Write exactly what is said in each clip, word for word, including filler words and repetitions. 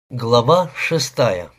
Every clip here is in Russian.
Глава шестая.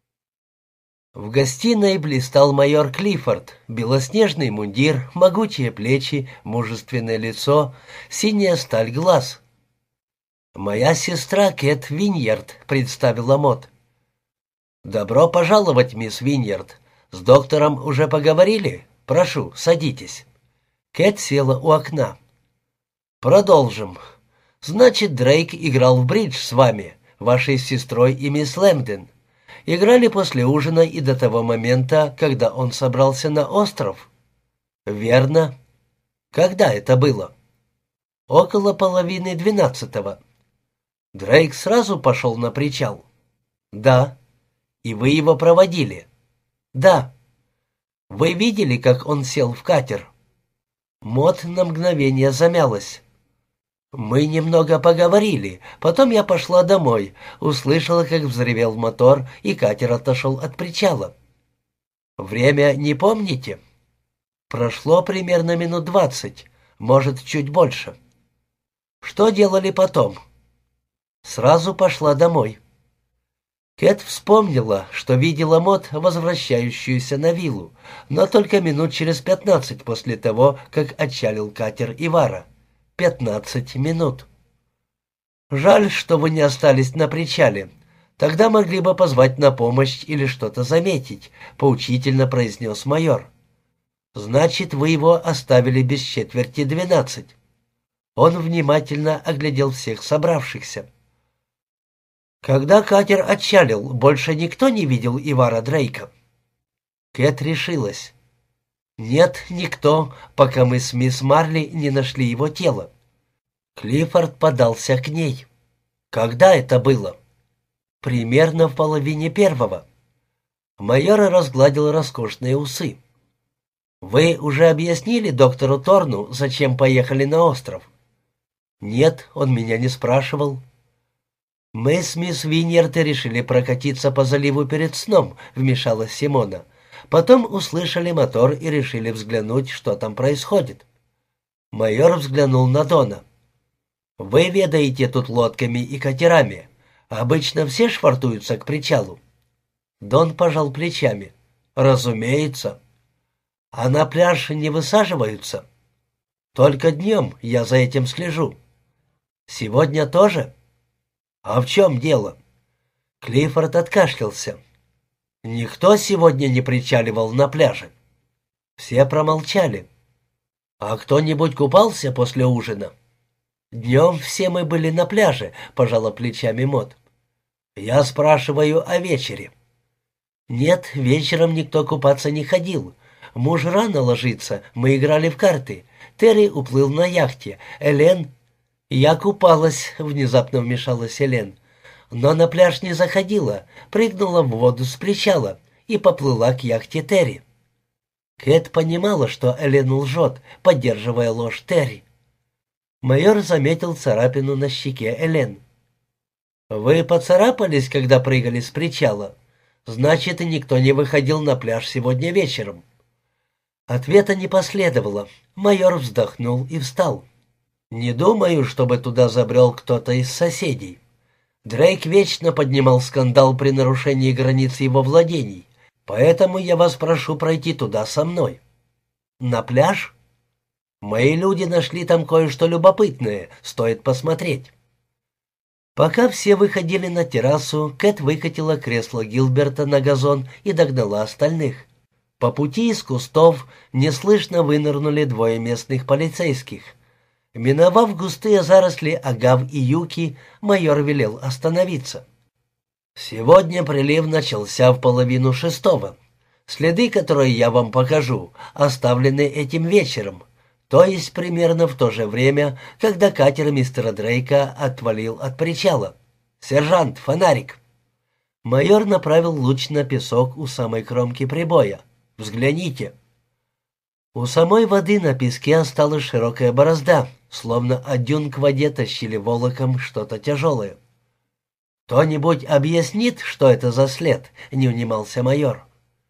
В гостиной блистал майор Клиффорд, белоснежный мундир, могучие плечи, мужественное лицо, синяя сталь глаз. «Моя сестра Кэт Виньярд», — представила Мот. «Добро пожаловать, мисс Виньярд. С доктором уже поговорили? Прошу, садитесь». Кэт села у окна. «Продолжим. Значит, Дрейк играл в бридж с вами, вашей сестрой и мисс Лэмпден. Играли после ужина и до того момента, когда он собрался на остров?» «Верно. Когда это было?» «Около половины двенадцатого». «Дрейк сразу пошел на причал?» «Да». «И вы его проводили?» «Да». «Вы видели, как он сел в катер?» Мот на мгновение замялась. «Мы немного поговорили, потом я пошла домой, услышала, как взревел мотор, и катер отошел от причала». «Время не помните?» «Прошло примерно минут двадцать, может, чуть больше». «Что делали потом?» «Сразу пошла домой». Кэт вспомнила, что видела Мот, возвращающуюся на виллу, но только минут через пятнадцать после того, как отчалил катер Ивара. Пятнадцать минут. «Жаль, что вы не остались на причале. Тогда могли бы позвать на помощь или что-то заметить», — поучительно произнес майор. «Значит, вы его оставили без четверти двенадцать». Он внимательно оглядел всех собравшихся. «Когда катер отчалил, больше никто не видел Ивара Дрейка?» Кэт решилась. «Нет, никто, пока мы с мисс Марли не нашли его тело». Клиффорд подался к ней. «Когда это было?» «Примерно в половине первого». Майор разгладил роскошные усы. «Вы уже объяснили доктору Торну, зачем поехали на остров?» «Нет, он меня не спрашивал». «Мы с мисс Виньярд решили прокатиться по заливу перед сном», — вмешалась Симона. «Потом услышали мотор и решили взглянуть, что там происходит». Майор взглянул на Дона. «Вы ведаете тут лодками и катерами. Обычно все швартуются к причалу». Дон пожал плечами. «Разумеется». «А на пляж не высаживаются?» «Только днем, я за этим слежу». «Сегодня тоже?» «А в чем дело?» Клиффорд откашлялся. «Никто сегодня не причаливал на пляже?» Все промолчали. «А кто-нибудь купался после ужина?» «Днем все мы были на пляже», — пожала плечами Мот. «Я спрашиваю о вечере». «Нет, вечером никто купаться не ходил. Муж рано ложится, мы играли в карты. Терри уплыл на яхте. Элен...» «Я купалась», — внезапно вмешалась Элен. «Но на пляж не заходила, прыгнула в воду с причала и поплыла к яхте Терри». Кэт понимала, что Элен лжет, поддерживая ложь Терри. Майор заметил царапину на щеке Элен. «Вы поцарапались, когда прыгали с причала? Значит, никто не выходил на пляж сегодня вечером». Ответа не последовало. Майор вздохнул и встал. «Не думаю, чтобы туда забрел кто-то из соседей. Дрейк вечно поднимал скандал при нарушении границ его владений, поэтому я вас прошу пройти туда со мной». «На пляж?» «Мои люди нашли там кое-что любопытное, стоит посмотреть». Пока все выходили на террасу, Кэт выкатила кресло Гилберта на газон и догнала остальных. По пути из кустов неслышно вынырнули двое местных полицейских. Миновав густые заросли агав и юки, майор велел остановиться. «Сегодня прилив начался в половину шестого. Следы, которые я вам покажу, оставлены этим вечером, то есть примерно в то же время, когда катер мистера Дрейка отвалил от причала. Сержант, фонарик!» Майор направил луч на песок у самой кромки прибоя. «Взгляните!» У самой воды на песке осталась широкая борозда, словно от дюн к воде тащили волоком что-то тяжелое. «Кто-нибудь объяснит, что это за след?» — не унимался майор.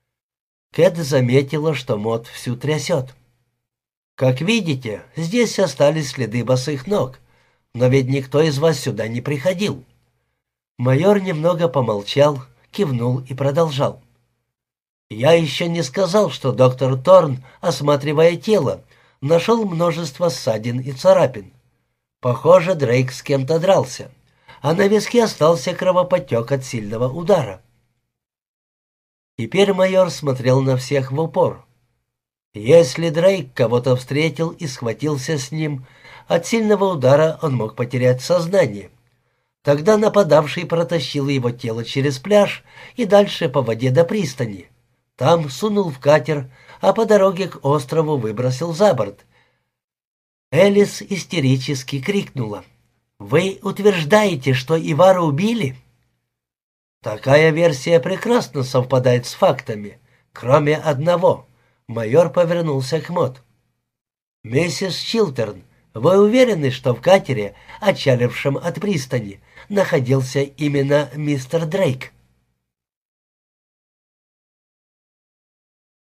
Кэт заметила, что Мот всю трясет. «Как видите, здесь остались следы босых ног, но ведь никто из вас сюда не приходил». Майор немного помолчал, кивнул и продолжал. «Я еще не сказал, что доктор Торн, осматривая тело, нашел множество ссадин и царапин. Похоже, Дрейк с кем-то дрался, а на виске остался кровоподтек от сильного удара». Теперь майор смотрел на всех в упор. Если Дрейк кого-то встретил и схватился с ним, от сильного удара он мог потерять сознание. Тогда нападавший протащил его тело через пляж и дальше по воде до пристани. Там сунул в катер, а по дороге к острову выбросил за борт. Элис истерически крикнула: «Вы утверждаете, что Ивара убили?» «Такая версия прекрасно совпадает с фактами, кроме одного». Майор повернулся к Мот. «Миссис Чилтерн, вы уверены, что в катере, отчалившем от пристани, находился именно мистер Дрейк?»